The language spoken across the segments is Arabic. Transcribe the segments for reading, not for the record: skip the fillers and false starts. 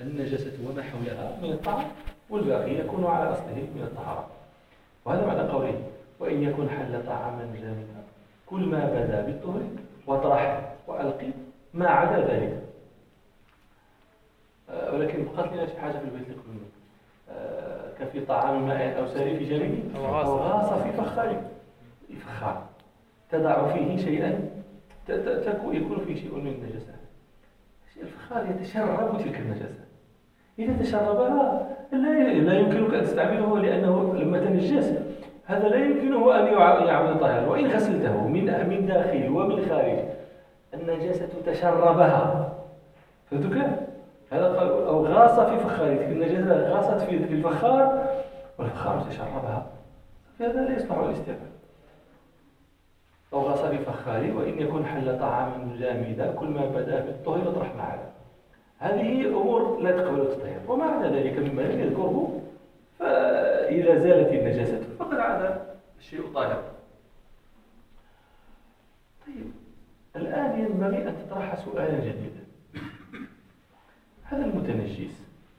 النجاسة وما حولها من الطعام، والباقي يكون على أصله من الطهارة. وهذا معنى قوله وإن يكن حل طعاما جامدا كل ما بدا بالطهر واطرح وألقي ما عدا ذلك. ولكن بقات لنا شي حاجة في البيت اللي قبل كان في طعام ماء أو سائل في جانبه أو غاص في فخار تضع فيه شيئا يكون فيه شيء من النجاسة. الفخار يتشرب تلك النجاسة، إذا تشربها لا يمكنك أن تستعمله، لأنه لما تنجس هذا لا يمكنه أن يعود طاهرا، وإن غسلته من داخل ومن خارج النجاسة تشربها. فهمتك؟ هذا قال أو غاص في فخار، النجاسة غاصت في الفخار والفخار تشربها، فهذا لا يصلح الاستعمال. أو غاص في فخار وإن يكون حل طعاما جامدا كل ما بدا بالطهر اطرح ما عدا. هذه أمور لا تقبل التطهير، وما عدا ذلك مما لم يذكره فإذا زالت النجاسة فقد عاد الشيء طاهر. طيب الآن ينبغي أن تطرح سؤالا جديدا. هذا المتنجس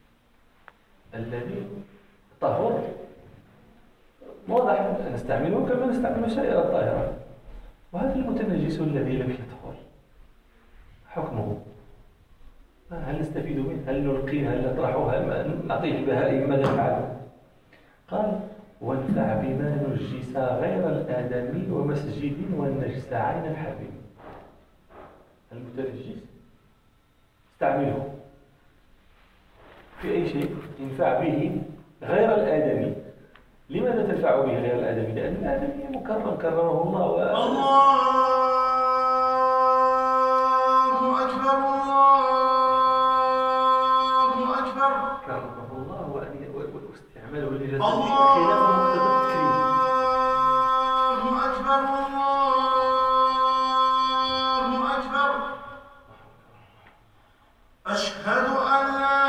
الذي طهر واضح أن نستعمله كما نستعمل سائر الطاهرات، وهذا المتنجس الذي لم يطهر حكمه؟ هل نستفيد منه؟ هل نلقيه؟ هل نطرحه؟ هل نعطيه البهائم؟ ماذا نفعل؟ قال وانفع بما نجس غير الآدمي ومسجد والنجس عين الحبيب. المتنجس استعمله في أي شيء ينفع به غير الآدمي. لماذا تنفع به غير الآدمي؟ لأن الآدمي مكرم كرمه الله الله أكبر الله أكبر كرمه الله واستعماله لجسده خلاف مقتضى التكريم. الله أكبر الله أكبر أشهد أن لا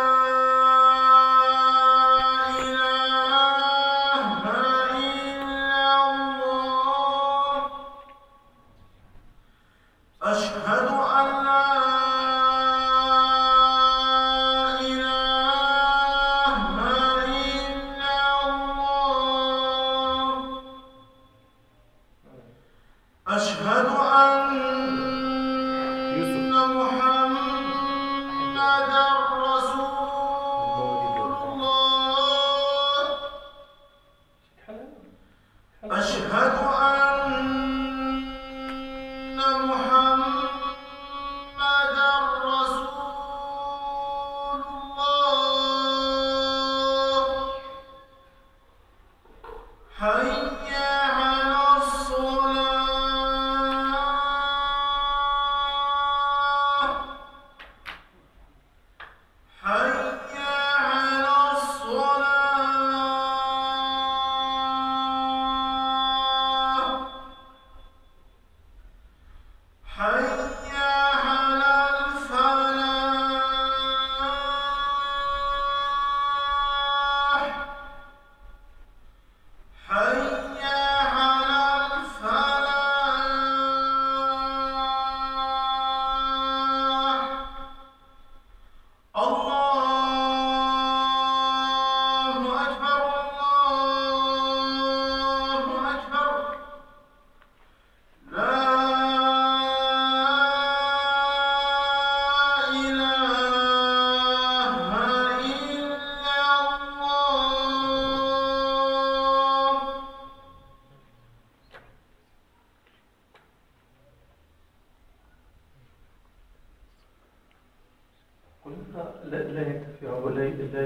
لا ينتفع ولا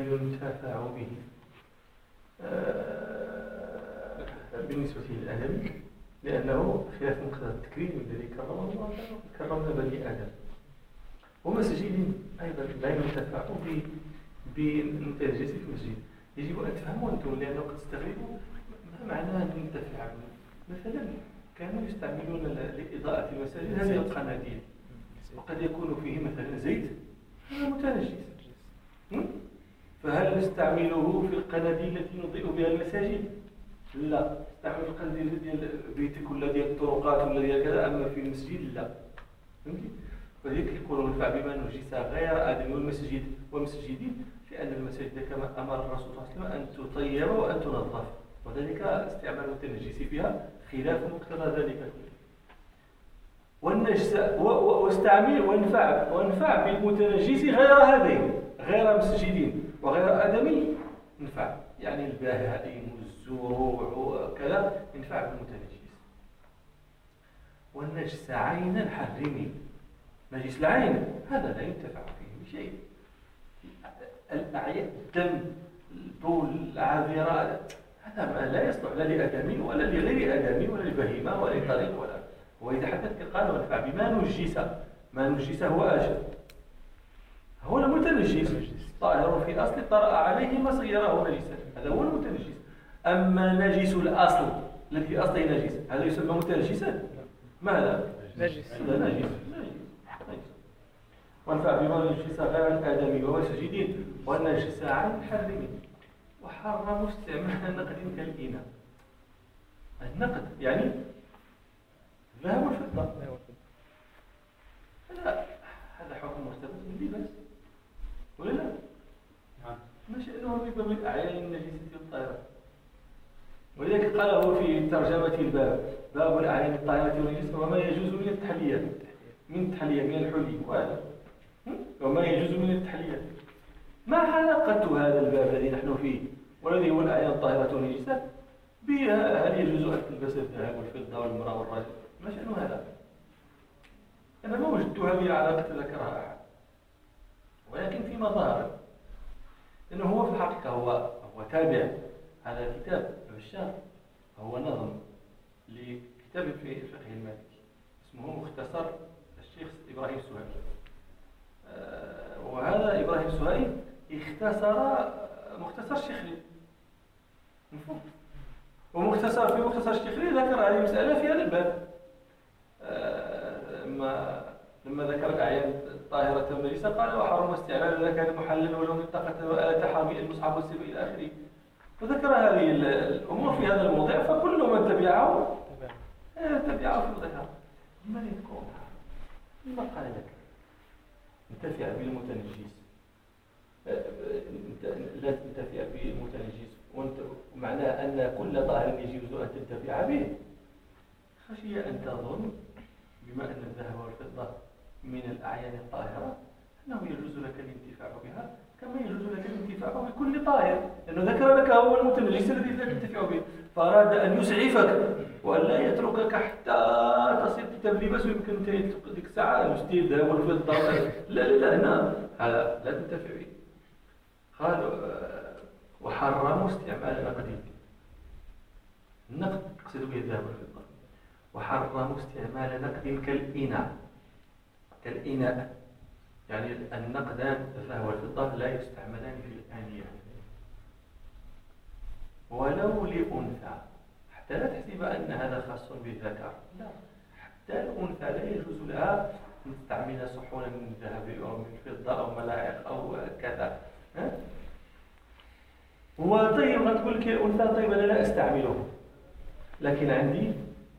ينتفع به بالنسبة للآدمي، لأنه خلاف مقتضى التكريم الذي كرم الله كرمنا بني آدم. ومسجد أيضا لا ينتفع بالنجاسة في المسجد. يجب أن تفهموا أنتم، لأنه قد تستغربوا ما معنى أن ينتفع به. مثلا كانوا يستعملون لإضاءة المساجد هذه القناديل، وقد يكون فيه مثلا زيت هذا متنجس، فهل نستعمله في القناديل التي نضيء بها المساجد؟ لا، نستعمل القناديل ديال بيتك ولا ديال الطرقات ولا ديال كذا، أما في المسجد لا. فهمتي؟ وذلك يقولوا ينفع بما نجس غير آدم والمسجدين، لأن المساجد كما أمر الرسول صلى الله عليه وسلم أن تطيب وأن تنظف، وذلك استعمال المتنجس فيها خلاف مقتضى ذلك كله. والنجس واستعمل وانفع بالمتنجس غير هذين، غير مسجدين وغير آدمي ينفع، يعني البهائم والزروع وكذا ينفع بالمتنجس. والنجس عينا حرمي، نجس العين هذا لا ينتفع فيه بشيء. الأعياء، الدم، البول، العذراء، هذا ما لا يصلح لا لآدمي ولا لغير آدمي ولا لبهيمة ولا لطريق ولا. وإذا حدث قال وانفع بما نجس، ما نجس هو آشر، هو المتنجس طاهر في أصل طرأ عليه ما صيره نجسا، هذا هو المتنجس. أما نجس الأصل الذي أصله نجس هذا يسمى متنجسا؟ ماذا؟ نجس. هذا نجس. وانفع بما نجس غير الآدمي والمسجدين والنجس عن حرمه، وحرم استعمال نقد كالإناء. النقد يعني الذهب والفضة، هذا حكم مرتبط باللباس ولا لا؟ ما شأنه بباب الأعيان النجسة والطاهرة؟ ولذلك قاله في ترجمة الباب باب الأعيان الطاهرة والنجسة وما يجوز من التحليات، من الحلي وهذا وما يجوز من التحليات. ما علاقة هذا الباب الذي نحن فيه والذي هو الأعيان الطاهرة والنجسة بها؟ هل يجوز أن تلبس الذهب والفضة والمرأة والرجل؟ ما شأن هذا؟ أنا ما وجدتها بها علاقة ذكرها أحد، ولكن في مظاهر إنه هو في الحقيقة هو تابع. هذا الكتاب البشار هو نظم لكتاب في الفقه المالكي اسمه مختصر الشيخ إبراهيم السهائي. وهذا إبراهيم السهائي اختصر مختصر الشيخلي، مفهوم؟ في مختصر الشيخلي ذكر هذه المسألة في هذا الباب. لما ذكر الأعيان الطاهرة والنجسة قال وحرم استعمال إذا كان محلل ولو منطقة وآلة حامي المصحف والسيف إلى آخره، وذكر هذه الأمور في هذا الموضع، فكل من تبعه في وضعها. لماذا يذكرونها؟ لما قال لك انتفع بالمتنجس، لا تنتفع بالمتنجس ومعناه أن كل طاهر يجوز أن تنتفع به، خشية أن تظن بما أن الذهب والفضة من الأعيان الطاهرة أنه يجوز لك الانتفاع بها كما يجوز لك الانتفاع بكل طاهر، لأنه ذكر لك هو المتنجس الذي لا تنتفع به، فأراد أن يسعفك وأن لا يتركك حتى تصير كتاب لباس ويمكن ديك الساعة يشتري الذهب والفضة. لا هنا هذا لا تنتفع به. قال وحرموا استعمال نقد، النقد يقصد به الذهب والفضة، وحرموا استعمال نقد كالإناء، يعني النقدان الذهب والفضة لا يستعملان في الآنية ولو لأنثى، حتى لا تحسب أن هذا خاص بالذكر، لا، حتى الأنثى لا يجوز لها أن تستعمل صحونا من الذهب أو من الفضة أو ملاعق أو كذا. وطيب غتقول لك الأنثى طيب أنا لا أستعمله، لكن عندي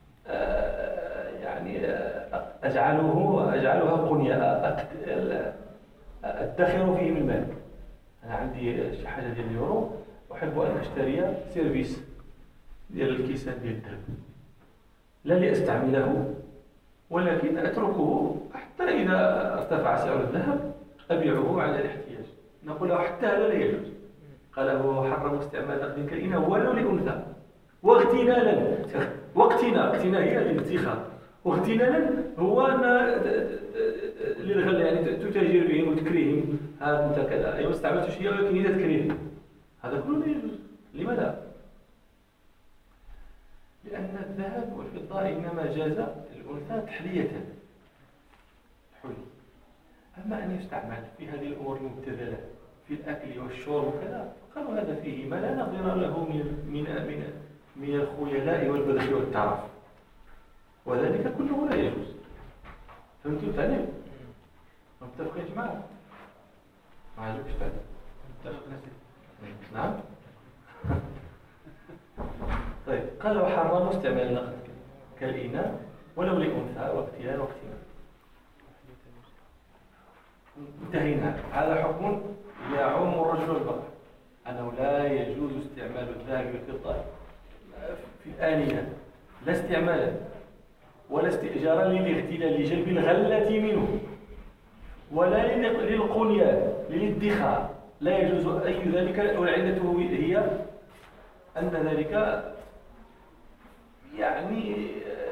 يعني أجعلها قنية أدخر فيه من المال. أنا عندي شي حاجة ديال اليورو أحب أن أشتري سيرفيس ديال الكيسان ديال الذهب، لا لأستعمله ولكن أتركه حتى إذا ارتفع سعر الذهب أبيعه على الاحتياج. نقول له حتى هذا لا يجوز. قال هو حرم استعمال نقد كالإناء ولو لأنثى واغتنالا. اقتناء هي الانتخاب، واغتنالا هو للغل، يعني تتاجر بهم وتكريهم. هذا انت كذا ايوا استعملت شيء ولكن اذا تكريه هذا كله لا يجوز. لماذا؟ لأن الذهب والفضة إنما جاز الأنثى تحلية حلي، أما أن يستعمل في هذه الأمور المبتذلة في الأكل والشرب وكذا قالوا هذا فيه ما لا نظير له من الخيلاء والبذخ والتعرف، وذلك كله لا يجوز. فهمتوا التعليم؟ متفقين معه؟ ما عجبش التعليم؟ نعم؟ طيب قال وحرموا استعمال النقد كالإناء ولو لأنثى واغتيال واغتنام. انتهينا. هذا حكم يعم الرجل والمرأة، أنه لا يجوز استعمال الذهب والفضة في الآنية، لا استعمالا ولا استئجارا للاغتلال لجلب الغلة منه، ولا للقنيان للادخار، لا يجوز أي ذلك. والعلة هي أن ذلك يعني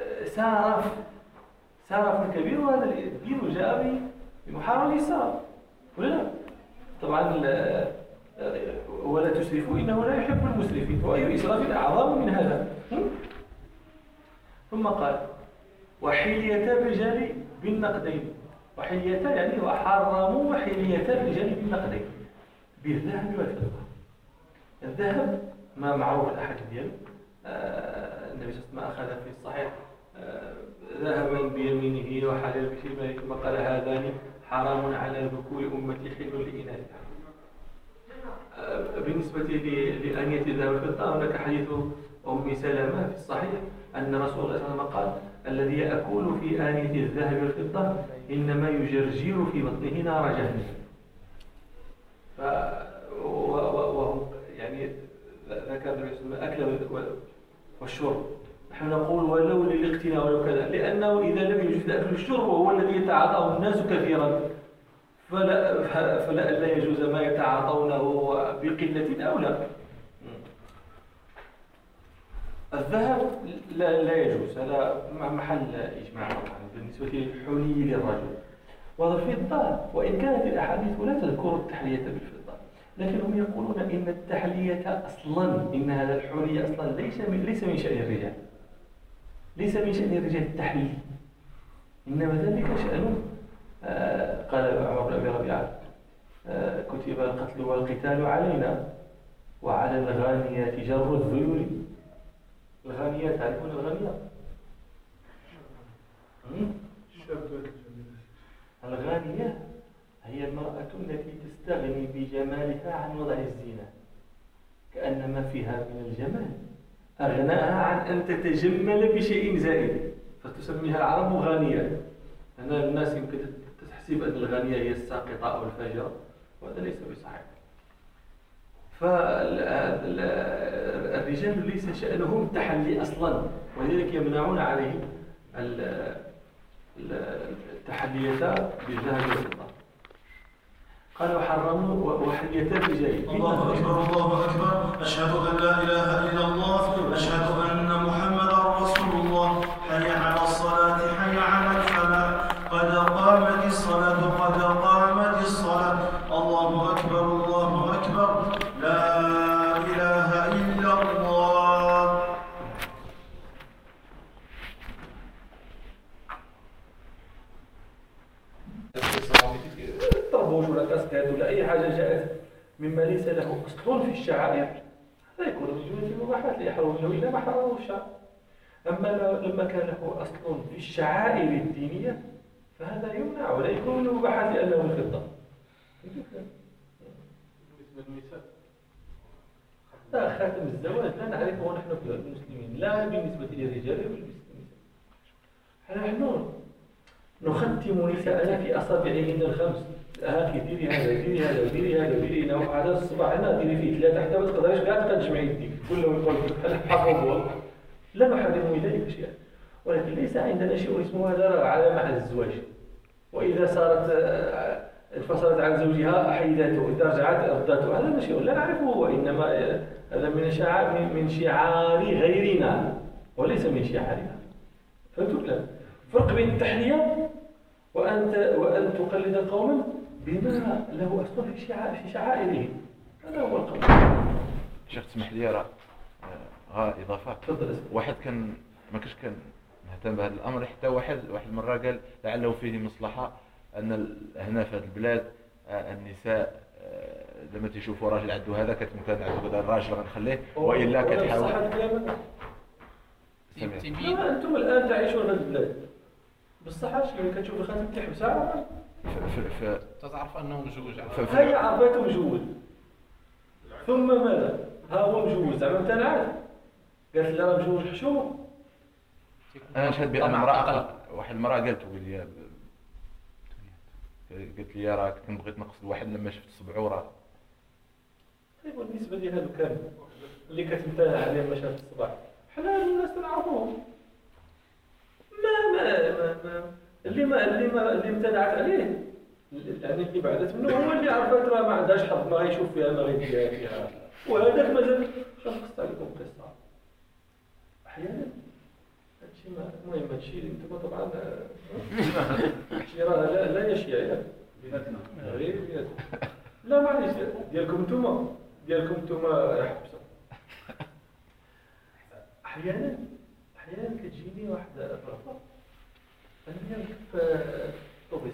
سارف كبير، وهذا الدين جاء بمحاربة الإسراف، ولا لا؟ طبعا ولا تسرفوا إنه لا يحب المسرفين، وأي إسراف أعظم من هذا. ثم قال وحلية الرجال بالنقدين، وحلية يعني وحرموا حلية الرجال بالنقدين بالذهب والفضة. الذهب ما معروف الأحاديث ديالو، النبي صلى الله عليه وسلم أخذ في الصحيح ذهبا بيمينه وحلال بشماله، ثم قال هذان حرام على ذكور أمتي حل لإناثها. بالنسبة لآنية الذهب والفضة هناك حديث أم سلمة في الصحيح أن رسول الله صلى الله عليه وسلم قال الذي يأكل في آنية الذهب والفضة إنما يجرجر في بطنه نار جهنم. وهم يعني ذكر النبي صلى الله عليه وسلم الأكل والشرب، نحن نقول ولو للاقتناء ولو كذا، لأنه إذا لم يجوز الأكل والشرب وهو الذي يتعاطاه الناس كثيرا فلا يجوز ما يتعاطونه بقلة أو لا. الذهب لا يجوز، هذا محل إجماع طبعا بالنسبة للحلي للرجل. والفضة وإن كانت الأحاديث لا تذكر التحلية بالفضة، لكنهم يقولون إن التحلية أصلا، إن هذا الحلي أصلا ليس من شأن الرجال، ليس من شأن الرجال التحلي، إنما ذلك شأن قال عمر بن أبي ربيعة كتب القتل والقتال علينا وعلى الغانيات جر الذيول. الغانيات تعرفون الغانية؟ الغانية هي المرأة التي تستغني بجمالها عن وضع الزينة، كأن ما فيها من الجمال أغناها عن أن تتجمل بشيء زائد، فتسميها العرب غانية. أن الناس يمكن تحسب أن الغانية هي الساقطة أو الفاجرة، وهذا ليس بصحيح. فالرجال ليس شأنهم التحلي أصلا، ولذلك يمنعون عليهم التحلية بالذهب والفضة. قالوا حرموا وحلية الرجال. الله أكبر الله أكبر، أشهد أن لا إله إلا الله، أشهد أن محمدا رسول الله، حي على الصلاة حي على الفلاح، قد قامت الصلاة قد قامت الصلاة، الله أكبر الله أكبر، لا إله إلا الله. الطربوش ولا كاسكاد ولا أي حاجة جاءت مما ليس له أصل في الشعائر هذا يكون من جملة المباحات لا يحرم منه إلا ما حرمه الشرع. أما لما كان له أصل في الشعائر الدينية فهذا يمنع ولا يكون من المباحات لأنه الفضة. بالنسبة للنساء لا، خاتم الزواج لا نعرفه نحن كمسلمين، لا بالنسبة للرجال ولا بالنسبة للنساء. نحن نختم نساءنا في أصابعهن الخمس، هاكي ديري هذا ديري هذا وديري هذا وديري هنا، وعلى الصباح هنا ديري فيه ثلاثة حتى ما تقدريش كاع تجمعي يديك كلهم يقول لك حفظوا، لا نحرم ذلك شيئا، ولكن ليس عندنا شيء اسمه هذا علامة على الزواج. وإذا صارت انفصلت عن زوجها أحيدته، إذا رجعت أردته، هذا شيء لا نعرفه، وإنما هذا من شعار غيرنا وليس من شعارنا. فهمتوا الكلام؟ فرق بين التحلية وأن تقلد قوما بما له أصل في شعائرهم، هذا هو القول. شيخ تسمح لي راه إضافة. تفضل. واحد ما كان مهتم بهذا الأمر، حتى واحد مرة قال لعله فيه مصلحة أن هنا في هذه البلاد النساء لما تشوفوا راجل عنده هذا كتمكن عنده هذا الراجل غنخليه، وإلا كتحاول. أنتم الآن تعيشون في البلاد بالصحة شنو كتشوف الخاتم تحب ساعة تعرف أنه مجوج، هي عرفته مجوز، ثم ماذا؟ ها هو مجوز زعما امتنعت، قالت لا راه مجوز حشوم. أنا نشهد بأن امرأة واحد المرأة قالت لي قلت لي راك كنبغي تنقص الواحد لما شفت صبعو راه. طيب بالنسبه لي هذو كانوا اللي كتمتنع عليهم ما شاف الصباح حنا الناس نعرفوهم. اللي امتنعت عليه يعني اللي بعدت منه هو اللي عرفت راه ما عندهاش حظ، ما غيشوف فيها ما غيدير فيها، وهذاك مازال شخصت عليكم قصه. احيانا هادشي المهم هادشي انتم طبعا هادشي راه لا يشيع ياك بيناتنا غير بيناتكم. لا معليش ديالكم نتوما حبسوا. احيانا كتجيني واحد الرغبه انني نركب الطوبيس،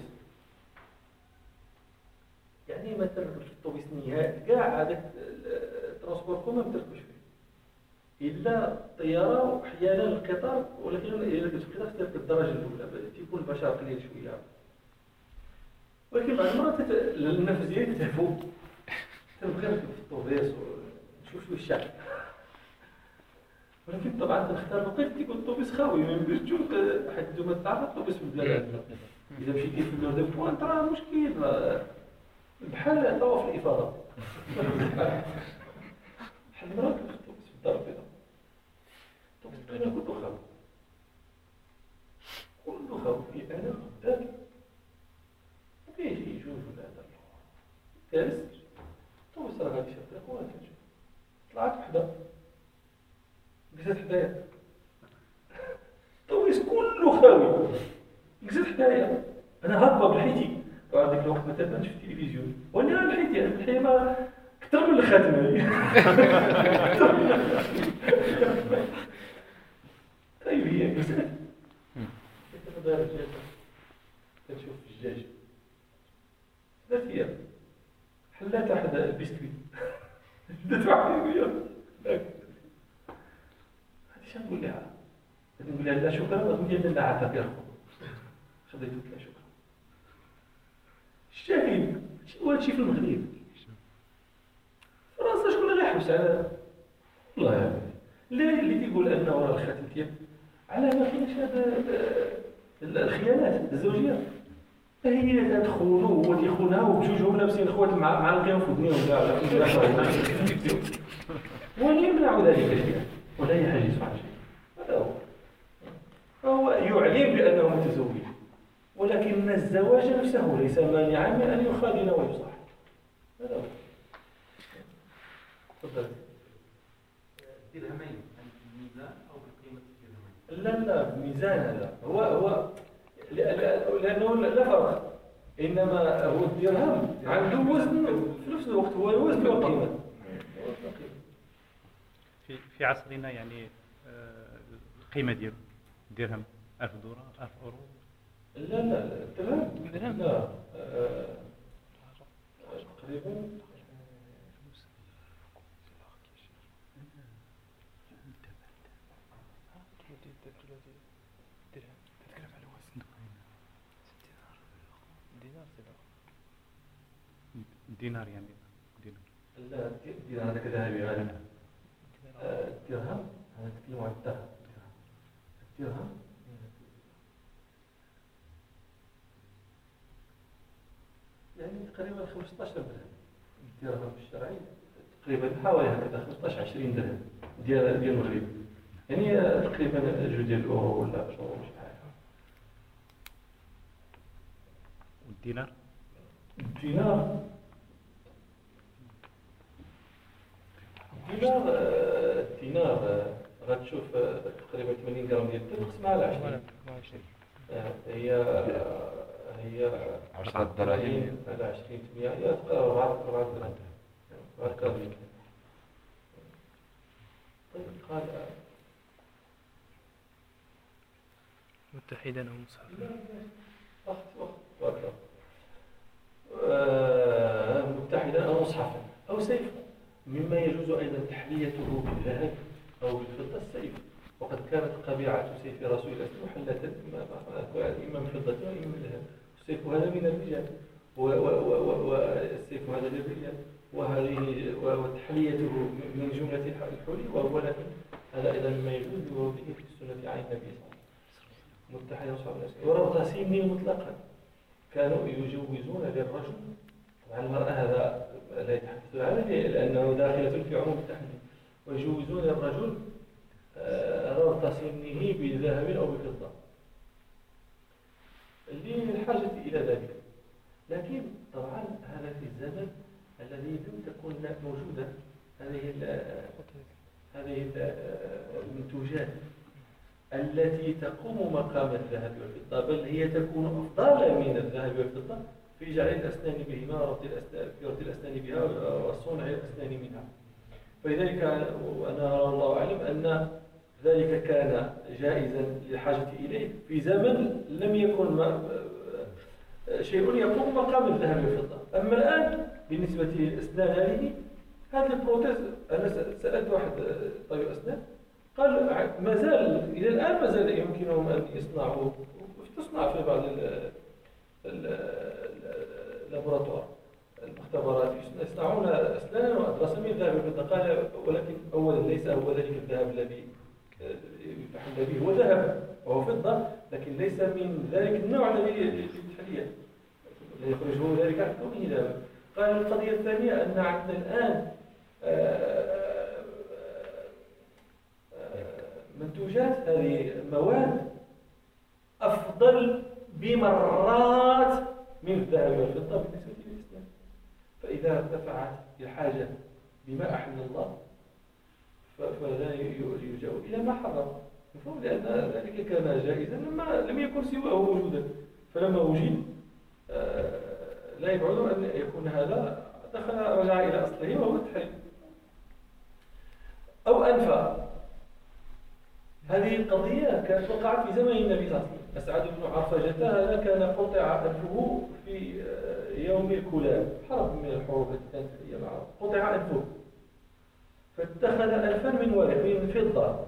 يعني ما تركبش الطوبيس نهائي كاع، هذاك الترونسبور كومون ما تركبش فيه الا الطياره واحيانا القطار، ولكن الا كنت في القطار تركب الدرجه الاولى تيكون البشر قليل شويه، ولكن بعض المرات النفس ديالي تهفو تنبغي نركب في الطوبيس ونشوف شويه الشعب. ولكن طبعا تختار الوقت تيكون الطوبيس خاوي، ما يمكنش تشوف حيت نتوما تعرفوا الطوبيس في البلاد اذا مشيتي في النور دو بوانت راه مشكل، بحال طواف الافاضه. بحال المرات في الطوبيس في الدار البيضاء، الطوبيس البيضاء كله خاوي في انا قدامي وكيجي يجوج ولا هذا جالس الطوبيس راه غادي يشدك وانا كنشوف طلعت وحده جلست حدايا، الطوبيس كله خاوي جلست حدايا، انا هاكبه بلحيتي، وعاد ديك الوقت ما تبانش في التلفزيون وانا لحيتي الحيه ما كثر من الخاتمه. طيب هي جلست كيف داير الدجاجه كتشوف الدجاج 3 ايام حلات واحد البسكويت دات واحد وياه نقول لها لا شكرا، نقول لها لا عطاك اخو خديت لها شكرا. الشاهد هادشي في المغرب فرنسا شكون اللي غيحبس على والله يا اللي تيقول انه راه الخاتم ديالك على ما كاينش هذا الخيانات الزوجيه، هي تدخلوا هو تيخونها وبجوجهم لابسين خوات مع القيام في ودنيهم كاع ولا يمنع ذلك ولا يحجز عن شيء. هذا هو يعلم بأنه متزوج، ولكن الزواج نفسه ليس مانعا من أن يخادن ويصاحب. هذا هو. تفضل. درهمين الميزان أو بقيمة الدرهمين؟ لا بميزان هذا هو لأنه لا فرق، إنما هو الدرهم عنده وزن في نفس الوقت، هو الوزن والقيمة. في عصرنا يعني القيمة ديالو درهم 1000 دولار 1000 أورو. لا الدرهم لا تقريبا دينار يعني دينار. لا الدينار هذاك ذهبي غالبا. الدرهم هذا نتكلموا عن الذهب. الدرهم يعني تقريبا 15 درهم. الدرهم الشرعي تقريبا حوالي هكذا 15 20 درهم ديال المغرب، يعني تقريبا جوج ديال الاورو ولا شهور شي حاجه. والدينار؟ الدينار غتشوف تقريبا 80 غرام ديال الذهب تقسمها على 20. هي 10 دراهم على 20 8 هي تقريبا 4 دراهم. طيب قال متحدا أو مصحفا؟ وقت متحدا أو مصحفا أو سيفا، مما يجوز أيضا تحليته بالذهب أو بالفضة السيف، وقد كانت قبيعة سيف رسول الله محلة إما من فضة وإما من ذهب. السيف هذا من الرجال والسيف هذا للرجال، وتحليته من جملة الحلي وهو لكن هذا أيضا مما يجوز به في السنة عن النبي صلى الله عليه وسلم. متحدا وصحبه وربط سيني مطلقا كانوا يجوزون للرجل، طبعا المرأة هذا لا يتحدث عنه لأنه داخلة في عموم التحديد، ويجوزون للرجل ربط سنه بذهب أو بفضة للحاجة إلى ذلك. لكن طبعا هذا في الزمن الذي لم تكن موجودة هذه المنتوجات التي تقوم مقام الذهب والفضة، بل هي تكون أفضل من الذهب والفضة في جعل الأسنان بهما وربط الأسنان بها وصنع الأسنان منها. فلذلك أنا أرى الله أعلم أن ذلك كان جائزا للحاجة إليه في زمن لم يكن شيء يقوم مقام الذهب والفضة. أما الآن بالنسبة للأسنان هذه البروتيز، أنا سألت واحد طبيب أسنان قال ما زال إلى الآن ما زال يمكنهم أن يصنعوا، تصنع في بعض اللابوراتوار المختبرات، يصنعون أسنانا وأضراسا من الذهب والفضة. قال ولكن أولا ليس هو ذلك الذهب الذي يتحلى به، هو ذهب وهو فضة، لكن ليس من ذلك النوع الذي للتحلية يخرجه ذلك عن كونه ذهب. قال القضية الثانية أن عندنا الآن منتوجات هذه المواد أفضل بمرات من الذهب والفضة بالنسبة للإسلام. فإذا ارتفعت الحاجة بما أحل الله فلا يلجأ إلى ما حرم، لأن ذلك كان جائزا لم يكن سواه موجودا، فلما وجد لا يبعد أن يكون هذا رجع إلى أصله وهو التحريم أو أنفى. هذه القضية كانت وقعت في زمن النبي صلى الله عليه وسلم. أسعد بن عرفجة هذا كان قطع أنفه في يوم الكلاب، حرب من الحروب التي كانت هي معه، قطع أنفه فاتخذ ألفا من ورق من فضة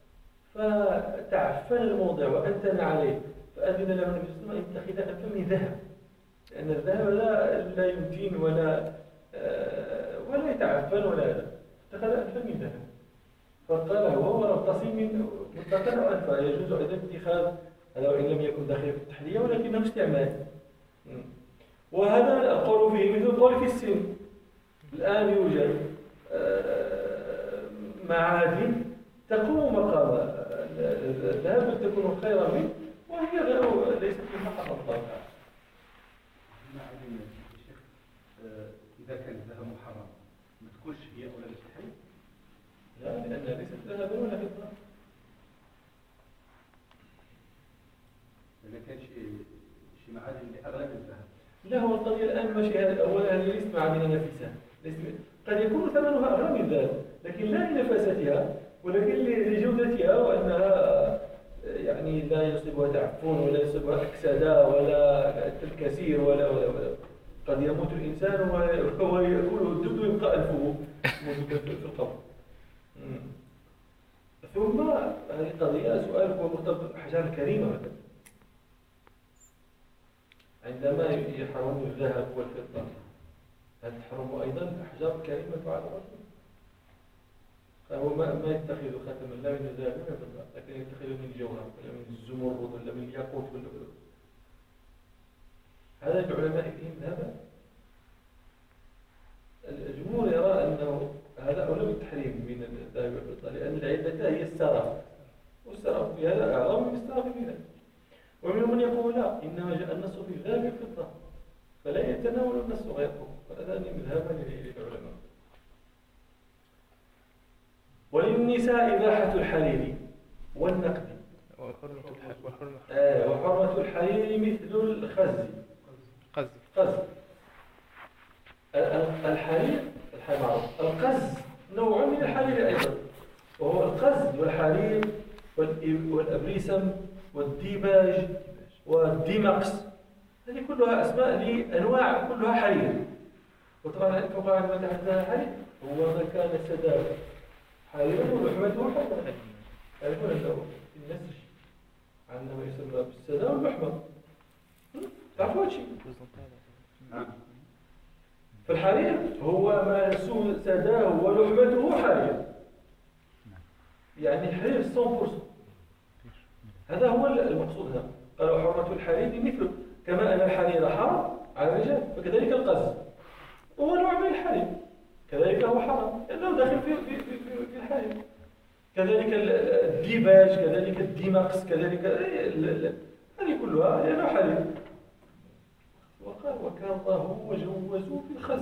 فتعفن الموضع وأنتن عليه، فأذن له النبي صلى الله عليه وسلم أن يتخذ ألفا من ذهب، لأن الذهب لا يمتين ولا يتعفن ولا اتخذ ألفا من ذهب. فقال هو رقصي من مطلقا أنفا، يجوز أيضا اتخاذ هذا وإن لم يكن داخل في التحلية ولكنه استعمال. وهذا أقول فيه مثل قول في السن. الآن يوجد معادن تقوم مقام الذهب وتكون خيرا منه، وهي ليست من حق الله تعالى. إذا كان الذهب محرم ما تكونش هي أولى بالتحريم؟ لا، لأنها ليست ذهبا ولا فضة. إذا كان شي معادن اللي أغلى من الذهب. لا، هو القضية الآن ماشي. أولا هذه ليست معادن نفيسة، قد يكون ثمنها أغلى من ذلك، لكن لا لنفاستها ولكن لجودتها، وأنها يعني لا يصيبها تعفن ولا يصيبها أكسدة ولا تنكسير ولا قد يموت الإنسان ويأكله الدب ويبقى أنفه موجودا في القبر. ثم هذه قضية سؤال هو مرتبط بالأحجار الكريمة مثلا، عندما يحرم الذهب والفضة هل تحرم أيضا الأحجار الكريمة على الرجل؟ فهو ما يتخذ خاتما لا من الذهب ولا الفضة، لكن يتخذ من الجوهر ولا من الزمرد ولا من الياقوت ولا هذا العلماء فيهم هذا. الجمهور يرى أنه هذا أولى بالتحريم من الذهب والفضة، لأن العلة هي السرف، والسرف في هذا أعظم من السرف في ذلك. ومنهم من يقول لا، إنما جاء النص في الذهب والفضة فلا يتناول النص غيره، وهذان مذهبان للعلماء. وللنساء إباحة الحرير والنقد وحرمة الحرير مثل الخز. الحرير معروف، القز نوع من الحرير أيضا، وهو القز والحرير والأبريسم والديباج والديمقس، هذه كلها أسماء لأنواع كلها حرير. وطبعا الفقهاء عندما تحدث عن الحرير هو ما كان سداوة حريرا ولحمته حرة. يعرفون أنه في النسج عندما يسمى بالسداوة واللحمة، تعرفوا هذا الشيء؟ فالحرير هو ما سداه ولحمته حرير، يعني الحرير 100%. هذا هو المقصود هنا. قالوا حرمة الحرير مثل كما أن الحرير حرام على الرجال فكذلك القز هو نوع من الحرير، كذلك هو حرام لأنه داخل في الحرير. كذلك الديباج، كذلك الديماكس، كذلك هذه كلها لأنه حرير. وقال وكرهه وجوزوا في الخز.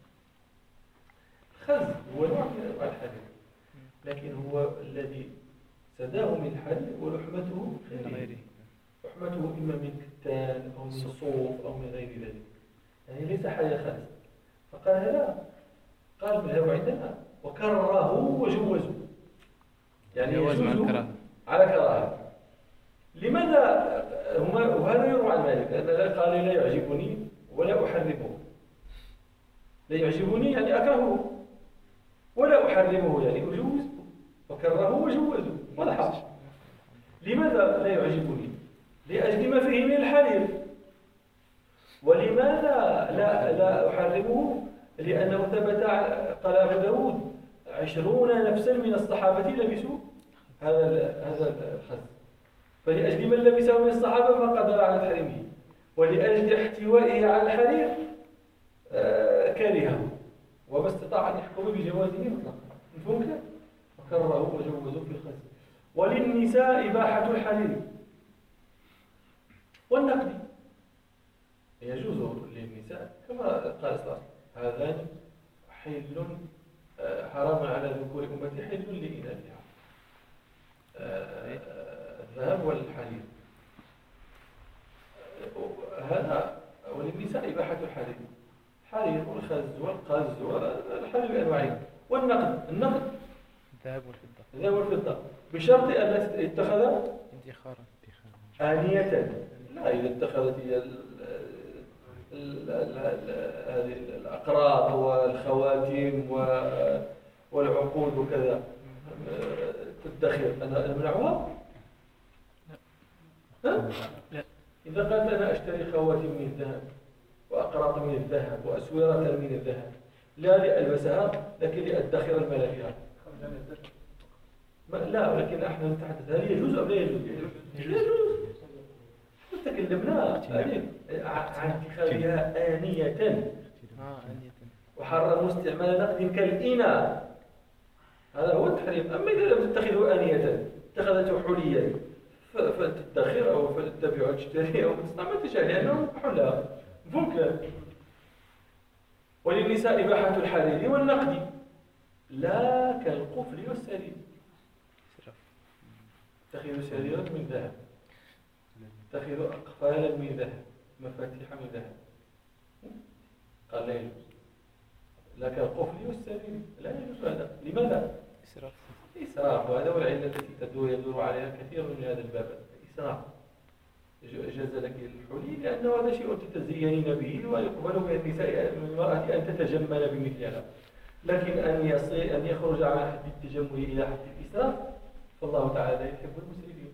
الخز هو نوع من أنواع الحرير، لكن هو الذي سداه من الحرير ولحمته غيره، لحمته إما من كتان أو من صوف أو من غير ذلك، يعني ليس حرير خالص. فقال لا، قال المذهب عندنا وكرهه وجوزوا، يعني يجوز على كراهة. لماذا وهذا يروى عن مالك لأن قال لا يعجبني ولا أحرمه. لا يعجبني يعني أكرهه، ولا أحرمه يعني أجوز، وكرهه وجوزه ولا حرج. لماذا لا يعجبني؟ لأجل ما فيه من الحرير. ولماذا لا أحرمه؟ لأنه ثبت قال أبو داود 20 نفسا من الصحابة لبسوا هذا الخز، فلأجل من لبسه من الصحابة فقدر على تحريمه، ولأجل احتوائه على الحرير كرهه وما استطاع أن يحكم بجوازه مطلقا. مفهوم كده؟ وكرهه وجوزوا في الخز. وللنساء إباحة الحرير والنقد، يجوز للنساء كما قال صلى الله عليه وسلم هذان حل حرام على ذكور أمتي حل لإناثها، الذهب والحرير. هذا وللنساء إباحة الحرير، حرير والخز والقز والحرير بأنواعه. والنقد، النقد الذهب والفضة بشرط أن لا يتخذ آنية. لا، إذا اتخذت هي هذه الأقراط والخواتيم والعقود وكذا تدخر، أنا أمنعها؟ لا. إذا قالت أنا أشتري خواتيم من الذهب وأقراط من الذهب وأسورة من الذهب لا لألبسها لكن لأدخر المال فيها، لا، ولكن احنا نتحدث هل يجوز أو لا يجوز؟ يجوز. تكلمنا عن اتخاذها آنية، وحرموا استعمال نقد كالإناء، هذا هو التحريم. أما إذا لم تتخذه آنية اتخذته حليا فتدخر أو فتتبع أو تشتري أو تصنع ما تشاء لأنه حلها. ممكن. وللنساء إباحة الحرير والنقد لا كالقفل والسرير. اتخذوا سريرا من ذهب، اتخذوا أقفالا من ذهب، مفاتيح من ذهب، قال لا يجوز. لا كالقفل والسرير لا يجوز هذا. لماذا؟ إسراف. وهذا هو العلة التي يدور عليها كثير من هذا الباب، إسراف. جاز لك الحلي لأنه هذا شيء تتزينين به ويقبل من النساء من المرأة أن تتجمل بمثلها، لكن أن يخرج عن حد التجمل إلى حد الإسراف فالله تعالى لا يحب المسرفين.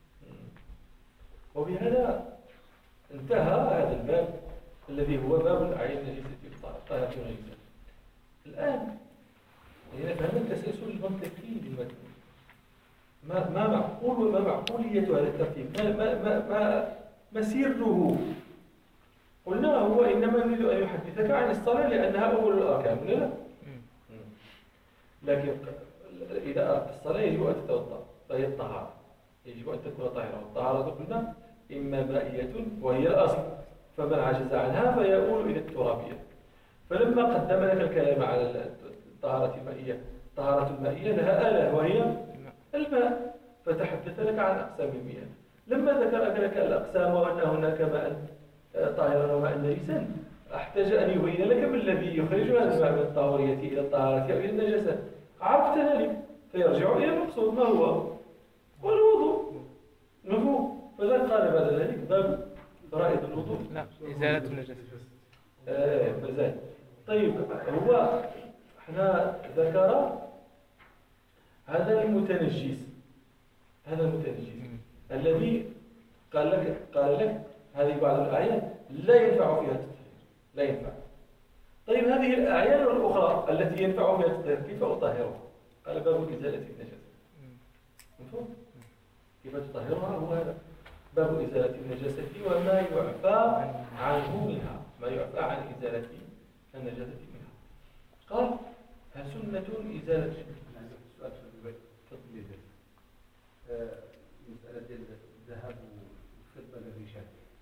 وبهذا انتهى هذا الباب الذي هو باب الأعين النجسة طهارة النجسة. الآن نفهم التسلسل المنطقي للمتن، ما معقول وما معقولية هذا الترتيب، ما سره. قلنا هو إنما يريد أن يحدثك عن الصلاة لأنها أول الأركان، لا؟ لكن إذا أردت الصلاة يجب أن تتوضأ، فهي الطهارة، يجب أن تكون طاهرة. والطهارة قلنا إما مائية وهي الأصل، فمن عجز عنها فيؤول إلى الترابية. فلما قدم لك الكلام على الطهارة المائية، الطهارة المائية لها آلة وهي الماء، فتحدث لك عن أقسام المياه. لما ذكر لك الأقسام وأن هناك ماء طاهرا وماء نجسا، احتاج أن يبين لك ما الذي يخرج هذا الماء من الطهورية إلى الطهارة أو إلى النجاسة. عرفت ذلك فيرجع إلى المقصود ما هو والوضوء. مفهوم؟ فذلك قال بعد ذلك باب فرائض الوضوء. لا، إزالة النجاسة. فزال. طيب، هو احنا ذكر هذا المتنجس، الذي قال لك هذه بعض الآيات لا ينفع فيها التطهير، لا ينفع. طيب، هذه الأعيان الأخرى التي ينفع فيها التطهير كيف أطهرها؟ قال باب إزالة النجاسة. مفهوم؟ كيف تطهرها هو هذا. باب إزالة النجاسة وما يعفى عنه منها، ما يعفى عن إزالة النجاسة منها. قال هل سنة إزالة السؤال في البيت تطبيق مسألة ديال الذهب والفضة للرجال،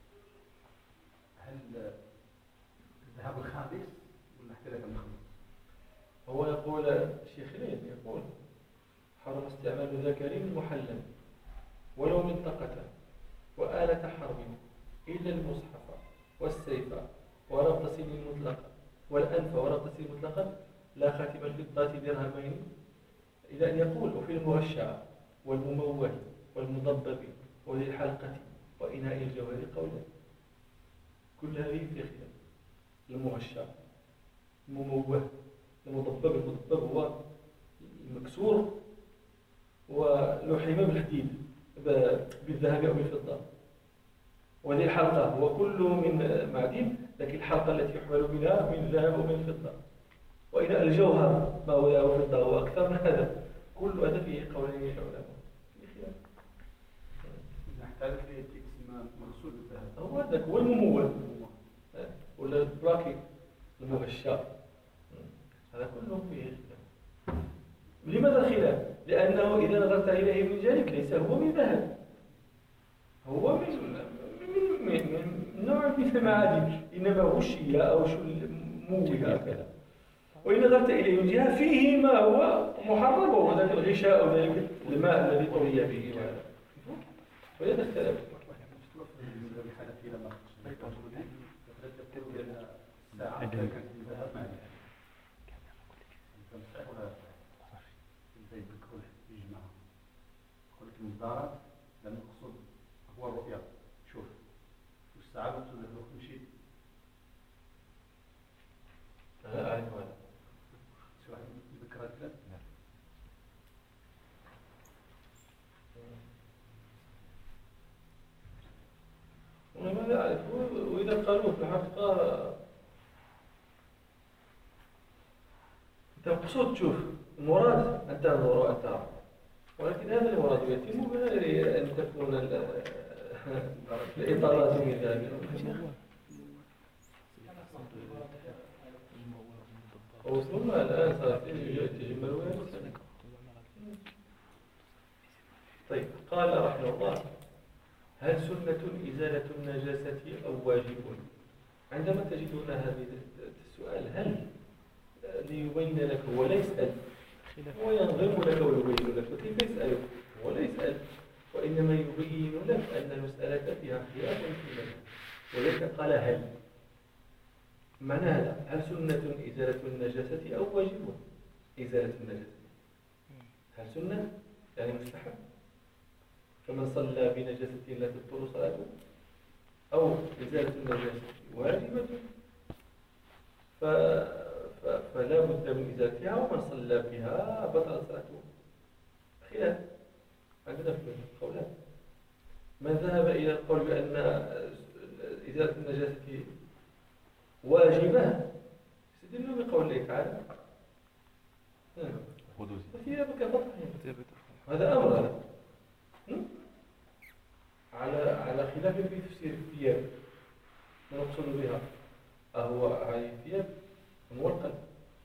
هل الذهب الخالص ولا حتى لك المخلوط؟ هو يقول الشيخ لين يقول حرم استعمال ذكر محلل ولو منطقة وآلة حرب إلا المصحف والسيف وربط سن مطلقا والأنف وربط سن مطلقا لا خاتم الفضة درهمين، إلى أن يقول وفي المغشى والمموه والمضبب وذي الحلقة وإناء الجوهر قولا. كل هذه في خلاف. المغشى، المموه، المضبب هو المكسور ولحم بالحديد بالذهب أو بالفضة، وهذه الحلقة هو كله من معدن، لكن الحلقة التي يحمل منها من الذهب أو من الفضة. وإلى الجوهر ما هو ذهب وفضة هو أكثر من هذا. كل هذا فيه قولين للعلماء في خلاف. نحتاج لتقسيم مغسول بالذهب. هو هذاك هو المموه ولا البراكي المغشى، هذا كله فيه خلاف. لماذا الخلاف؟ لأنه إذا نظرت إليه من جانب ليس هو من ذهب، هو من نوع من المعادن، إنما غشي أو موه هكذا. وإن نظرت إليه من جهة فيه ما هو محرم، وهو ذلك الغشاء أو ذلك الماء الذي طوي به، وهذا اختلاف. الضرر لأن المقصود هو الرؤية. شوف والساعة تقول له مشيت. لا أعرف هذا. شو واحد ذكرت له؟ أنا ماذا أعرف؟ وإذا قالوا في الحقيقة أنت مقصود تشوف المراد أن تنظر وأن ترى، ولكن هذا المراد يتم بغير أن تكون الإطالات من ذلك. وصلنا الآن صار تجمل. طيب قال رحمه الله هل سنة إزالة النجاسة أو واجب؟ عندما تجدون هذا السؤال هل ليبين لك، هو لا يسأل، هو ينظم لك ويبين لك، وكيف يسألك؟ هو لا يسأل، وإنما يبين لك أن المسألة فيها خلاف في وليس قال هل. معنى هذا هل سنة إزالة النجاسة أو واجب؟ إزالة النجاسة هل سنة يعني مستحب، فمن صلى بنجاسة لا تبطل صلاته، أو إزالة النجاسة واجبة فلا بد من إزالتها، ومن صلى بها بطل صلاته. خلاف عندنا في القولات. من ذهب إلى القول بأن إزالة النجاسة واجبة استدلوا بقول الله تعالى وثيابك فطهر. هذا أمر هذا على خلاف في تفسير الثياب. ما نقصد بها؟ أهو هذه الثياب هو القلب.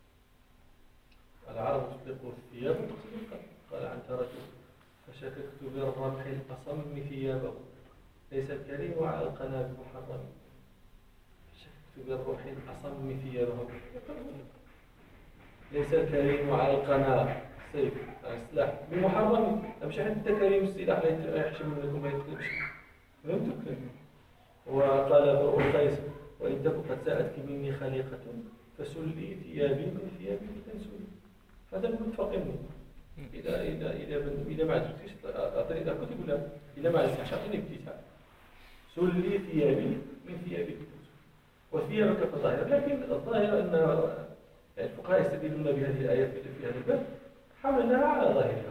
العرب تطلق الثياب وتقصد القلب. قال عنترة فشككت بالرمح الأصم ثيابه ليس الكريم على القناة محرم. فشككت بالروح الأصم ثيابه ليس الكريم على القناة سيف السلاح بمحرم. مش حتى كريم السلاح لا يحشم منكم ما يتكلمش. فهمتك؟ وقال ابن القيس وإن تكن قد ساءتك مني خليقة فسلي ثيابي من ثيابي فتنسلي. هذا متفقين. إذا ما عرفتيش أعطيني إذا كنت أقول لك إذا ما عرفتيش أعطيني ابتسام. سلي ثيابي من ثيابي وثيابك فطاهر. لكن الظاهر أن يعني الفقهاء يستدلون بهذه الآيات في هذا الباب حملناها على ظاهرها.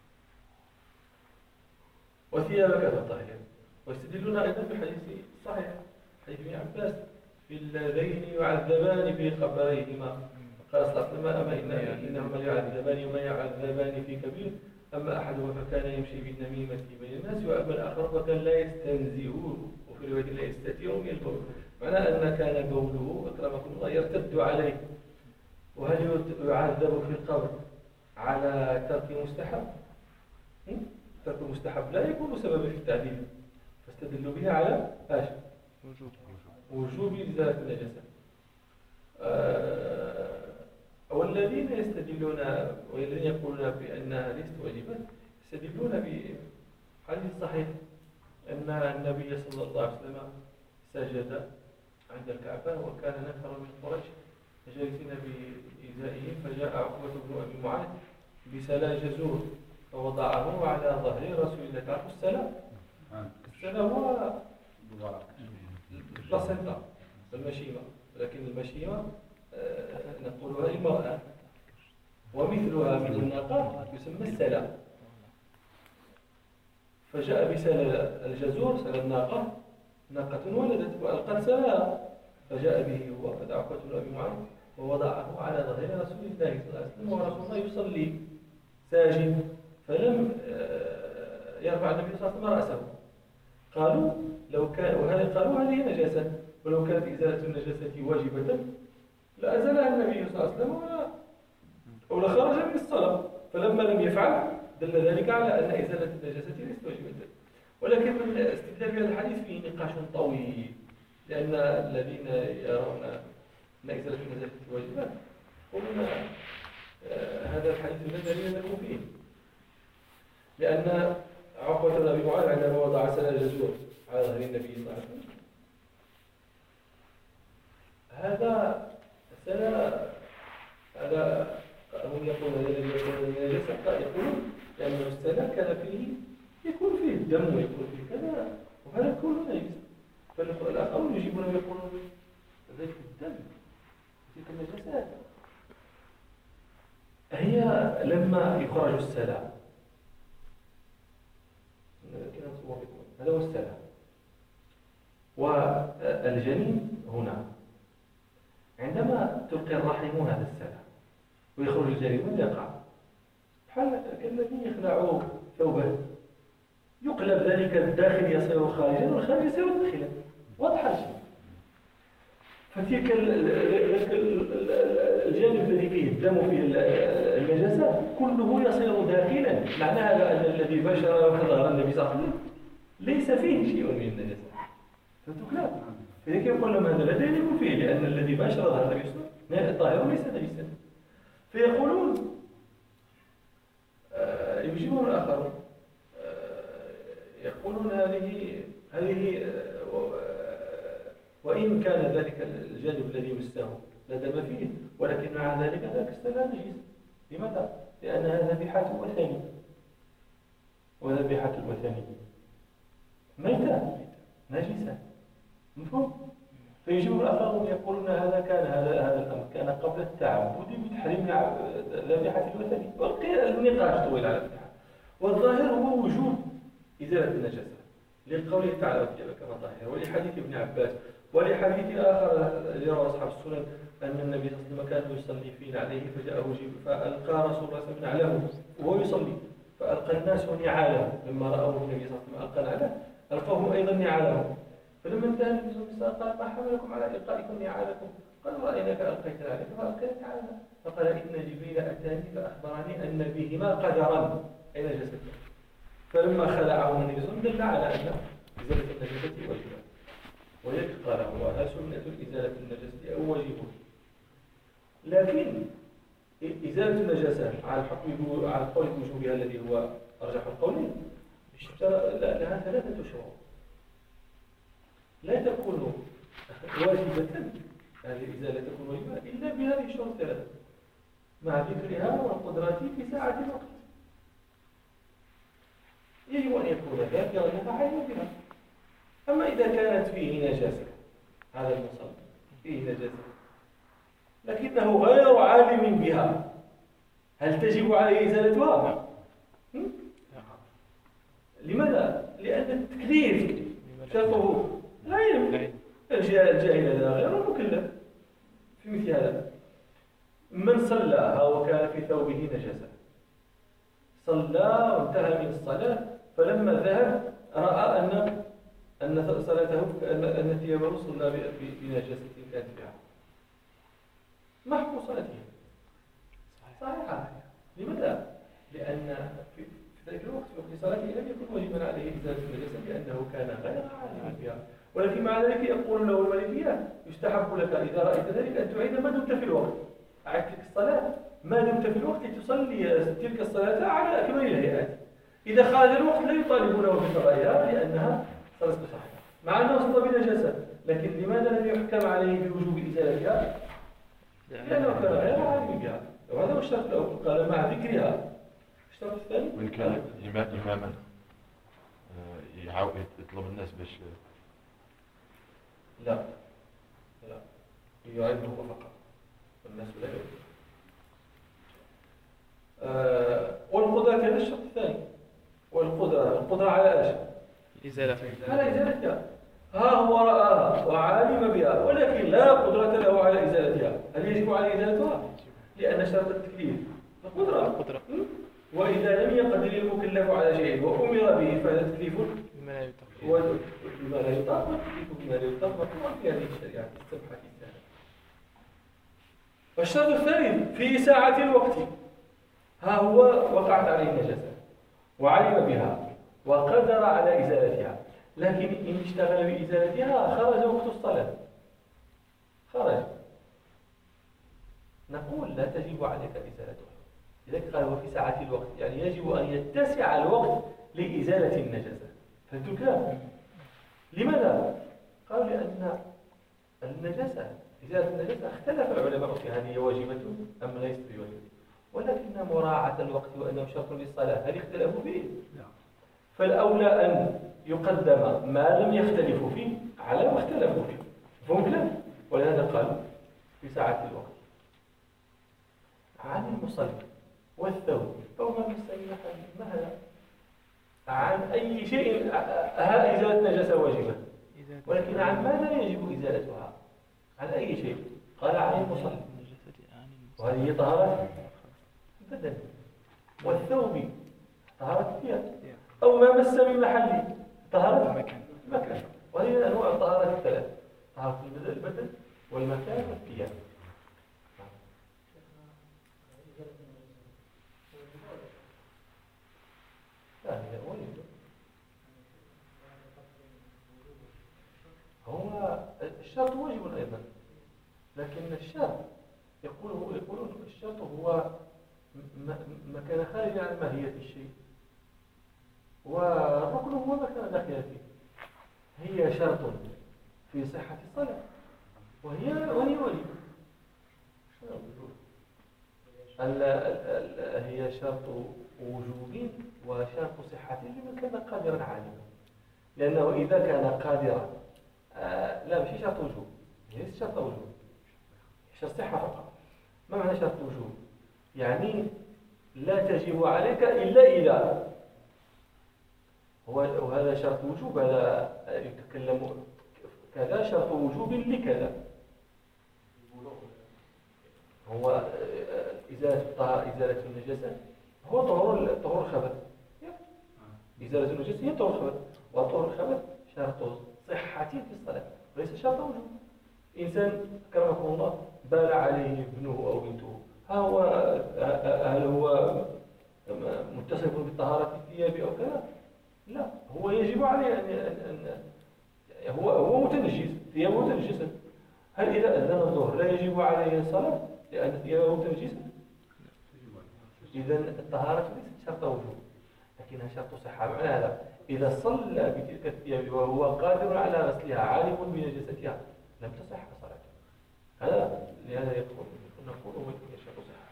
وثيابك فطاهر. ويستدلون أيضا بحديث صحيح حديث ابن عباس في اللذين يعذبان في قبريهما. قال صلى الله عليه وسلم أما إنهما ليعذبان وما يعذبان في كبير أما أحدهما فكان يمشي بالنميمة بين الناس، وأما الآخر فكان لا يستنزه، وفي رواية لا يستتير من البول. معنى أن كان بوله أكرمكم الله يرتد عليه. وهل يعذب في القبر على ترك مستحب؟ ترك مستحب لا يكون سببا في التعذيب، فاستدلوا به على وجوب إزالة النجاسة. والذين يستدلون والذين يقولون بأنها ليست واجبة يستدلون بحديث صحيح أن النبي صلى الله عليه وسلم سجد عند الكعبة، وكان نفر من قريش جالسين بإزائهم، فجاء عقبة بن أبي معاذ بسلا جزور فوضعه على ظهر رسول الله. تعرفوا السلا؟ السلا هو البسيطة المشيمة، لكن المشيمة نقولها المرأة، ومثلها من الناقة يسمى السلا. فجاء بسلا الجزور، سلا الناقة، ناقة ولدت وألقت سلا، فجاء به هو عقبة بن أبي معاذ ووضعه على ظهر رسول الله صلى الله عليه وسلم، ورسول الله يصلي ساجد، فلم يرفع النبي صلى الله عليه وسلم رأسه. قالوا لو كان قالوا هذه نجاسة، ولو كانت إزالة النجاسة واجبة لأزالها النبي صلى الله عليه وسلم ولا خرج من الصلاة، فلما لم يفعل دل ذلك على أن إزالة النجاسة ليست واجبة. ولكن من استدلال بهذا الحديث فيه نقاش طويل، لأن الذين يرون أن إزالة النجاسة واجبة يقولون هذا الحديث لا دليل له فيه، لأن عقبة بن أبي معاذ عندما وضع سلا الجزور على ظهر النبي صلى الله عليه وسلم، هذا سلا، هذا هم يقولون النجاسة، يقولون لأن السلا كان فيه يكون فيه الدم ويكون فيه كذا، وهذا كله نجس. فالآخرون يجيبون ويقولون ذلك الدم تلك النجاسات هي لما يخرج السلا، هذا هو السلا، والجنين هنا عندما تلقي الرحم هذا السلا ويخرج الجنين ماذا يقع؟ بحال كالذي يخلع ثوبه يقلب ذلك الداخل يصير خارجا والخارج يصير داخلا، واضح الشيء. فتلك الجانب الذي فيه الدم فيه النجاسة كله يصير داخلا، معنى هذا أن الذي بشر ظهر النبي صلى الله عليه وسلم ليس فيه شيء من النجاسة. فهمتوا كلام؟ فلذلك يقول لهم هذا لا دليل يكون فيه، لأن الذي بشر ظهر النبي صلى الله عليه وسلم طاهر ليس نجسا. فيقولون يجيبون الآخرون يقولون هذه وإن كان ذلك الجانب الذي مسه لا دم فيه، ولكن مع ذلك ذاك السلا نجس. لماذا؟ لأنها ذبيحة وثني، وذبيحة الوثني ميتة نجسة، مفهوم؟ فيجب الآخرون يقولون هذا الأمر كان قبل التعبد بتحريم ذبيحة الوثني، والنقاش طويل على النحو. والظاهر هو وجوب إزالة النجاسة لقوله تعالى وجب كما ظاهر، ولحديث ابن عباس، ولحديث آخر يروى أصحاب السنن أن النبي صلى الله عليه وسلم كان يصلي في نعله فجاءه جبريل فألقى رسول الله صلى الله عليه وسلم نعله وهو يصلي، فألقى الناس نعالهم لما رأوه النبي صلى الله عليه وسلم ألقى نعله ألقاهم أيضا نعالهم. فلما انتهى النبي صلى الله عليه وسلم قال ما حملكم على إلقائكم نعالكم؟ قالوا رأيناك ألقيت نعلك فألقيت نعالنا. فقال إن جبريل أتاني فأخبرني أن بهما قدرا أي نجاسة. فلما خلعه النبي صلى الله عليه وسلم دل على أن إزالة النجاسة واجبة، ولذلك قال هو سنة إزالة النجاسة أو واجب. لكن إزالة النجاسة على القول بوجوبها الذي هو أرجح القولين لها ثلاثة شروط، لا تكون واجبة، هذه الإزالة تكون واجبة إلا بهذه الشروط الثلاثة مع ذكرها والقدرة في ساعة الوقت. يجب أن يكون ذاكرا لها بها. أما إذا كانت فيه نجاسة، هذا المصلي فيه نجاسة لكنه غير عالم بها، هل تجب عليه إزالتها؟ لماذا؟ لأن التكليف شرطه العلم، الجاهل هذا غير مكلف في مثل هذا. من صلىها وكان في ثوبه نجاسة صلى وانتهى من الصلاة، فلما ذهب رأى أن صلاته أن ثيابه صلى بنجاسة كانت فيها. ما حكم صلاته؟ صحيحة. لماذا؟ لأن في ذلك الوقت في صلاته لم يكن واجبا عليه إزالة النجاسة لأنه كان غير عالما بها، ولكن مع ذلك يقول له المالكية يستحب لك إذا رأيت ذلك أن تعيد ما دمت في الوقت. أعد تلك الصلاة ما دمت في الوقت لتصلي تلك الصلاة على أكمل الهيئات. إذا خرج الوقت لا يطالبونه بقضائها لأنها صلاة صحيحة، مع أنه صلى بنجاسة، لكن لماذا لم يحكم عليه بوجوب إزالتها؟ لأنه كان غير عالم بها، وهذا هو الشرط الأول قال مع ذكرها. الشرط الثاني وإن كان إماما يطلب الناس باش لا يعينه هو فقط والناس لا يعينه. والقدرة كذا الشرط الثاني، والقدرة على ايش؟ على إزالتها. ها هو رآها وعالم بها ولكن لا قدرة له على إزالتها، هل يجب عليه إزالتها؟ لأن شرط التكليف القدرة. وإذا لم يقدر المكلف على شيء وأمر به فهذا تكليف بما لا يطاق، والتكليف بما لا يطاق في هذه الشريعة السمحة السهلة. والشرط الثالث في ساعة الوقت، ها هو وقعت عليه النجاسة وعلم بها وقدر على إزالتها، لكن إن اشتغل بإزالتها خرج وقت الصلاة، خرج، نقول لا تجب عليك إزالتها. لذلك قال وفي ساعة الوقت، يعني يجب أن يتسع الوقت لإزالة النجاسة. فهمتوا الكلام؟ لماذا؟ قالوا لأن النجاسة، إزالة النجاسة اختلف العلماء في هل هي واجبة أم ليست بواجبة، ولكن مراعاة الوقت وأنه شرط للصلاة هل اختلفوا فيه؟ فالأولى أن يقدم ما لم يختلفوا فيه على ما اختلفوا فيه. فهم كلام؟ ولهذا قالوا في ساعة الوقت. عن المصلي والثوب أو ما مستمع ما هذا؟ عن أي شيء إزالة النجاسة واجبة، ولكن عن ماذا يجب إزالتها؟ عن أي شيء؟ قال عن المصلي، وهذه طهارة البدن، والثوب طهارة الثياب، أو ما مس من محل طهارة المكان. وهي أنواع الطهارة الثلاث: طهارة البدن والمكان والثياب. لا هي واجب. هو الشرط واجب أيضا، لكن الشرط يقولون الشرط هو ما كان خارج عن ماهية الشيء، والركن هو ما كان داخل فيه. هي شرط في صحة الصلاة وهي واجب. هي شرط وجوب وشرط صحة لمن كان قادرا عالما، لأنه إذا كان قادرا لا مش شرط وجوب، ليس شرط وجوب، شرط صحة فقط. ما معنى شرط وجوب؟ يعني لا تجب عليك إلا إذا، وهذا شرط وجوب، هذا يتكلم كذا شرط وجوب لكذا. هو إزالة النجاسة هو طهور الخبث. إزالة النجاسة هي طهور الخبث، وطهور الخبث شرط صحة في الصلاة وليس شرط وجوب. إنسان كرمكم الله بال عليه ابنه أو بنته، هل هو متصف بالطهارة الثياب أو كذا؟ لا، هو يجب عليه أن هو متنجس، ثيابه متنجسة. هل إذا أذن الظهر لا يجب عليه الصلاة لأن ثيابه متنجسة؟ إذن الطهارة ليست شرط وجوب لكنها شرط صحة. معنى هذا إذا صلى بتلك الثياب وهو قادر على غسلها عالم بنجاستها لم تصح صلاته. هذا لهذا نقول هو شرط صحة.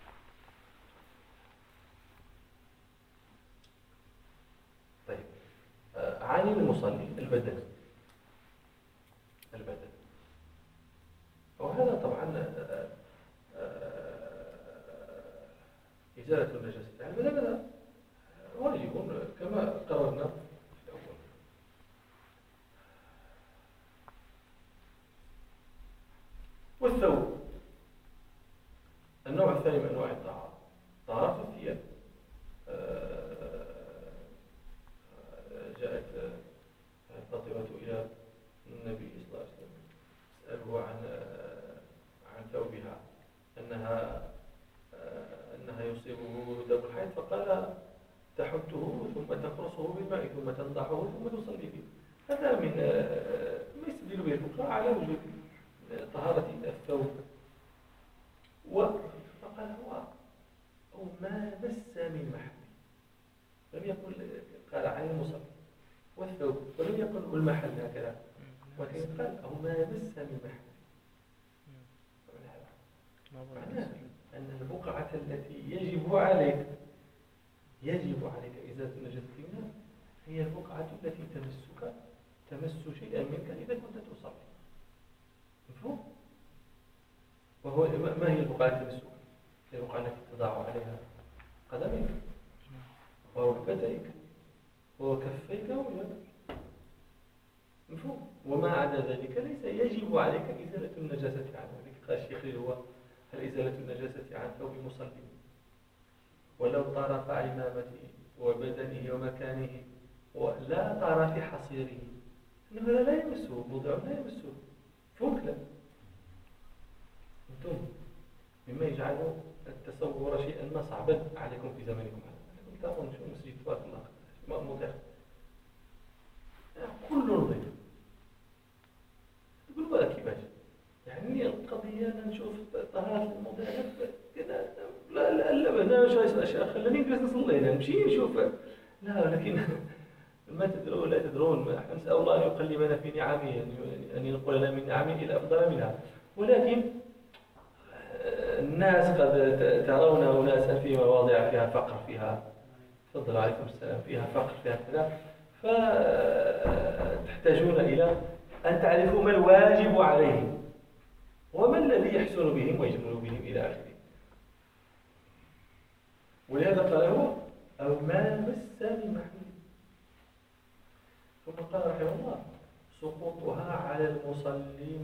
طيب عن المصلي البدن، وهذا طبعا إزالة النجاسة على البدن هذا واجب كما قررنا في الأول. والثوب النوع الثاني من أنواع الطهارة، طهارة الثياب. أنها يصيبه دم الحيض، فقال تحته ثم تقرصه بالماء ثم تنضحه ثم تصلي به. هذا من ما يستدل به الفقهاء على وجود طهارة الثوب. فقال هو أو ما مس من محل، لم يقل قال عن المصلي والثوب، ولم يقل المحل هكذا، ولكن قال أو ما مس من محل. معناه أن البقعة التي يجب عليك إزالة النجاسة منها هي البقعة التي تمس شيئا منك إذا كنت تصلي. مفهوم؟ وهو ما هي البقعة التي تمسك؟ هي البقعة التي تضع عليها قدميك وركبتيك وكفيك ويدك. مفهوم؟ وما عدا ذلك ليس يجب عليك إزالة النجاسة عنه. قال الشيخ هو هل إزالة النجاسة عن ثوب المصلي ولو طرف عمامته وبدنه ومكانه ولا طرف حصيره، إنه هذا لا يمسه، موضع لا يمسه. فوق لا أنتم مما يجعل التصور شيئا ما صعبا عليكم في زمانكم هذا. ترون شو مسجد تبارك الله موضع كل نظيف. تقول ولا كيفاش يعني القضية نشوف طهارة الموضوع كذا. لا أنا شو خلاني نجلس نصلي نمشي نشوف. لا لكن ما تدرون لا تدرون. احنا نسأل الله أن يقلبنا في نعمه، أن ينقل لنا من نعمه إلى أفضل منها. ولكن الناس قد ترون أناسا في مواضع فيها فقر، فيها تفضل عليكم السلام، فيها فقر فيها كذا، فتحتاجون إلى أن تعرفوا ما الواجب عليهم وما الذي يحسن بهم ويجمل بهم إلى آخره. ولهذا قال هو أو ما مس من محل. ثم قال رحمه الله سقوطها على المصلي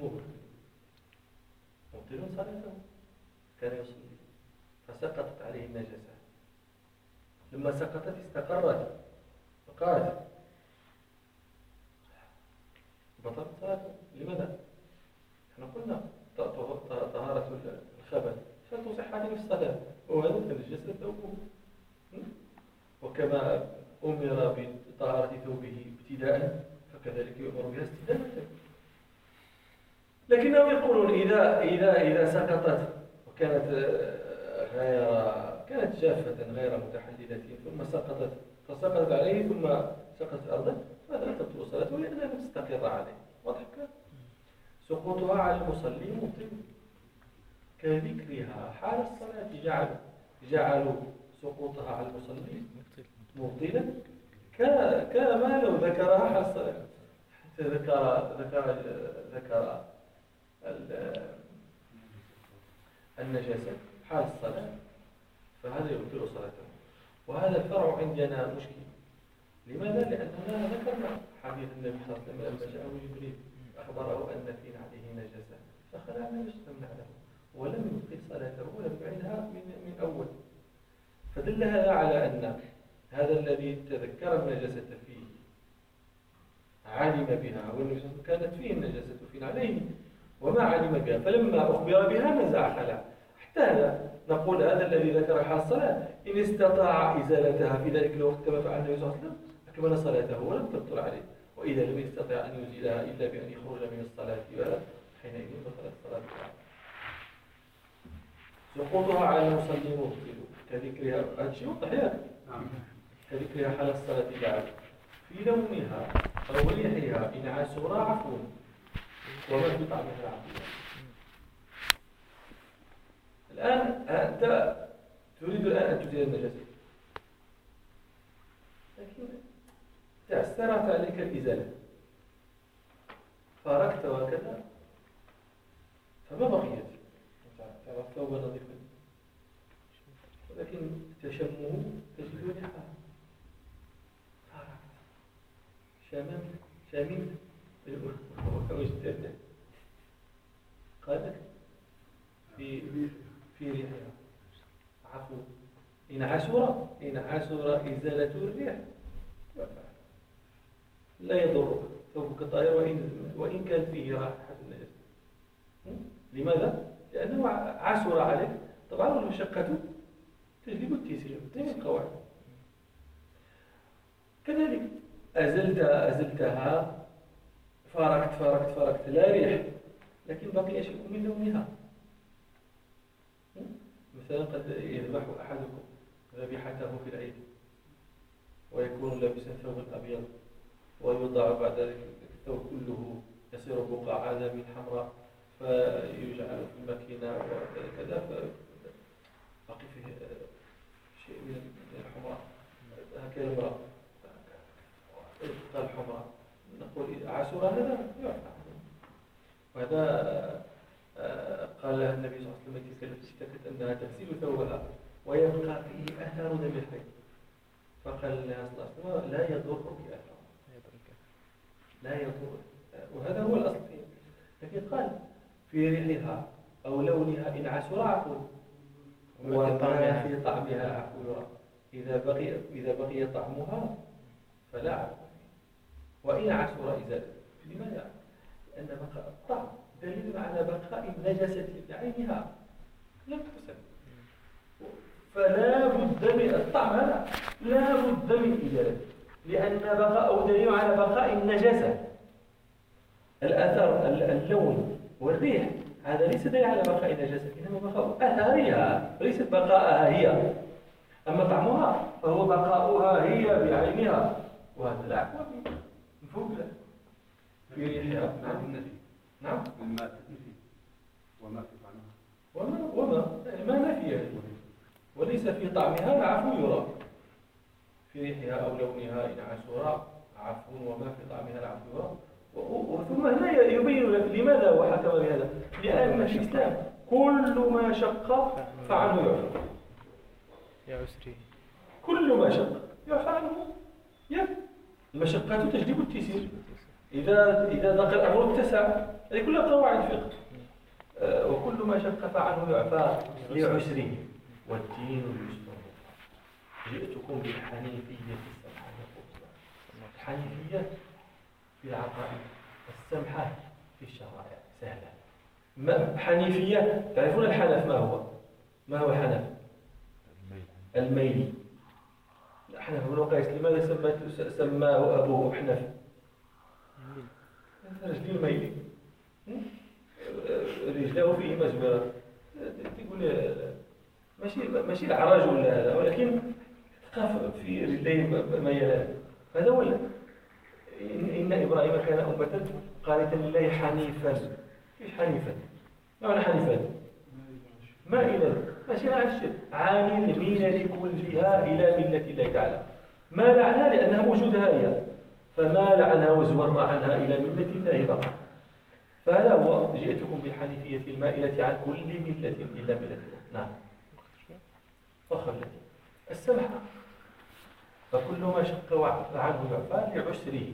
مبطل صلاته. كان يصلي فسقطت عليه النجاسة، لما سقطت استقرت فقالت بطلت صلاته. لماذا؟ احنا قلنا طهارة الخبث فتصح هذه الصلاة، وهذا تنجس ثوبه. وكما أمر بطهارة ثوبه ابتداء فكذلك يؤمر بها استدامة. لكنهم يقولون إذا سقطت وكانت كانت جافة غير متحللة ثم فسقطت عليه ثم سقطت أرضا، فلا تبطل صلاته لأنها لم تستقر عليه. واضح؟ سقوطها على المصلي مبطل كذكرها حال الصلاة. جعلوا سقوطها على المصلي مبطلا كما لو ذكرها حال الصلاة. ذكر النجاسة حال الصلاة فهذا يبطل صلاته. وهذا الفرع عندنا مشكل. لماذا؟ لأننا ذكرنا حديث النبي صلى الله عليه وسلم لما جاءه جبريل أخبره أن في نعله نجاسة فخلع نعله ولم يبطل صلاته ولم يعيدها من أول. فدل هذا على أن هذا الذي تذكر النجاسة فيه علم بها، والنجاسة كانت فيه النجاسة في نعله وما علم بها، فلما أخبر بها نزع خلع. حتى هذا نقول هذا الذي ذكر حال الصلاة إن استطاع إزالتها في ذلك الوقت كما فعل النبي صلى الله عليه وسلم أكمل صلاته ولم تبطل عليه. وإذا لم يستطع أن يزيلها إلا بأن يخرج من الصلاة حينئذ بطلت الصلاة. سقوطها على المصلي مبطل كذكرها. هذا شيء واضح ياك؟ كذكرها حال الصلاة بعد في نومها أو ريحها إن عسر عفو وما بطعمها عفو. الآن أنت تريد الآن أن تزيل النجاسة، لكن تعسرت عليك الإزالة فارقت وكذا فما بقيت تعرف ثوبا نظيفا، ولكن تشمه تجد ريحه فارقت شاممت وجدت قالك في ريحها عفو. إن عسر إزالة الريح لا يضرك ثوبك طاهر وإن كان فيه رائحة النجاسة. لماذا؟ لأنه عسر عليك. طبعا المشقة تجلب التيسير دائما القواعد. كذلك أزلتها فارقت لا ريح لكن بقي شيء من لونها. مثلا قد يذبح أحدكم ذبيحته في العيد ويكون لابسا ثوبا أبيض ويوضع بعد ذلك الثوب كله يصير بقع آدم حمراء فيجعل في الماكينة وكذا بقي فيه شيء من الحمراء هكذا المرأة تبقى الحمراء نقول عاشوراء هذا يعرف. وهذا قال النبي صلى الله عليه وسلم تلك التي اشتكت أنها تغسل ثوبها ويبقى فيه أثر دم الحيض فقال لها صلى الله عليه وسلم لا يضرك أثر لا يضر. وهذا هو الأصل فيه. لكن قال في ريحها أو لونها إن عسر عفو وما في طعمها عفو إذا بقي طعمها فلا عفو وإن عسر إزالة. لماذا؟ لأن بقاء الطعم دليل على بقاء النجاسة بعينها لم تغسل فلا بد من الطعم هذا لا بد من إزالته لأن بقاءه دليل على بقاء النجاسة. الأثر اللون والريح هذا ليس دليل على بقاء النجاسة إنما بقاء أثرها ليست بقاءها هي. أما طعمها فهو بقاؤها هي بعينها وهذا لا عفو فيه مفهوم لا في ريحها. نعم الماء تنفي وما في طعمها وما ما نفي وليس في طعمها العفو يرى في ريحها أو لونها إن عسر عفو وما في طعمها العفو يرى. ثم هنا يبين لك لماذا هو حكم بهذا لأن في الإسلام كل ما شق فعنه يعفى كل ما شق يعفى عنه المشقات تجلب التيسير. إذا ضاق الأمر اتسع. هذه كلها قواعد فقه. وكل ما شق فعنه يعفى لعسره والدين يسر. جئتكم بالحنيفية السمحة. الحنيفية في العقائد السمحة في الشرائع سهلة. حنيفية تعرفون الحنف ما هو الحنف؟ الميل. الحنف بن قيس لماذا سماه أبوه حنف؟ رجل الميل رجله فيه مجبرة تقول ماشي العراج ولا هذا ولكن تخاف في رجليه ميلان. هذا هو إن إبراهيم كان أمة قانتا لله حنيفا. إيش حنيفا؟ ما معنى حنيفا؟ مائلا ماشي عن الشرك عن الميلة كلها إلى ملة الله تعالى. مال عنها لأنها موجودة هي فمال عنها وزور عنها إلى ملة الله فقط. فهذا هو جئتكم بالحنيفية المائلة عن كل ملة إلا ملة الله. نعم فخر السمحة فكل ما شق عنه يعفى لعسره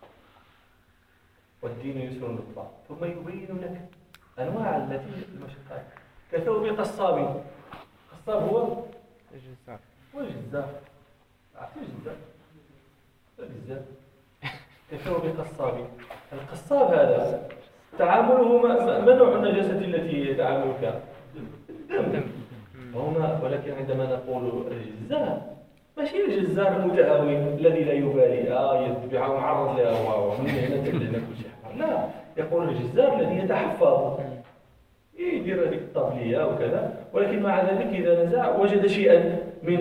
والدين يسر للطاعة. ثم يبين لك أنواع التي المشقات كثوب قصاب. قصاب هو الجزار. عرفتوا الجزار كثوب قصاب. القصاب هذا تعامله ما نوع النجاسة التي يتعامل بها؟ الدم. ولكن عندما نقول الجزار ماشي الجزار المتهاون الذي لا يبالي يتبع ومعرض لها ومن هنا تجد كل شيء. لا يقول الجزار الذي يتحفظ يدير هذيك الطابلية وكذا ولكن مع ذلك إذا نزع وجد شيئا من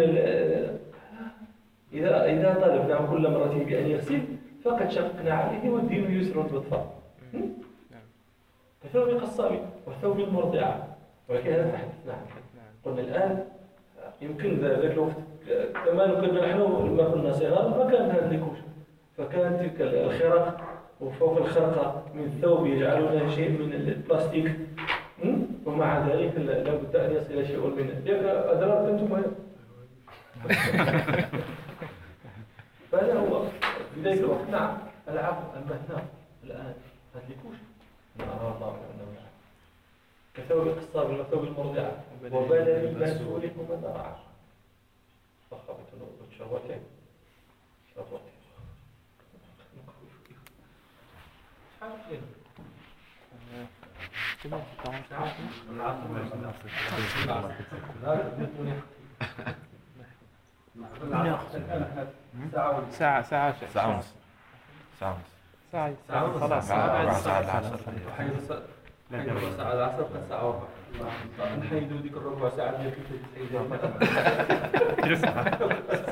إذا طالبناه كل مرة بأن يغسل فقد شقنا عليه والدين يسر بالطبع. كثوب قصاب وثوب المرضعة ولكن هذا تحدثنا عنه. قلنا الآن يمكن ذاك الوقت كما كنا نحن لما كنا صغار ما كان هذا النيكوش فكانت تلك الخرق وفوق الخرقة من ثوب يجعلون شيء من البلاستيك ومع ذلك لا بد أن يصل شيء من أدراك أنتم هذا. فهذا هو في ذلك الوقت. نعم العفو أما هنا الآن هذا النيكوش نرى الله أنه كثوب قصاب وثوب المرضعة وبلد المسؤول هم ضرع فخبت شهوتين شهوتين الآن احنا ساعة ونص. ساعة ساعة ونص. ساعة ونص. ساعة خلاص ربع ساعة العصر. حيد ربع ساعة العصر قد ساعة وربع. نحيدوا ديك الربع ساعة اللي كنت تسعيدها.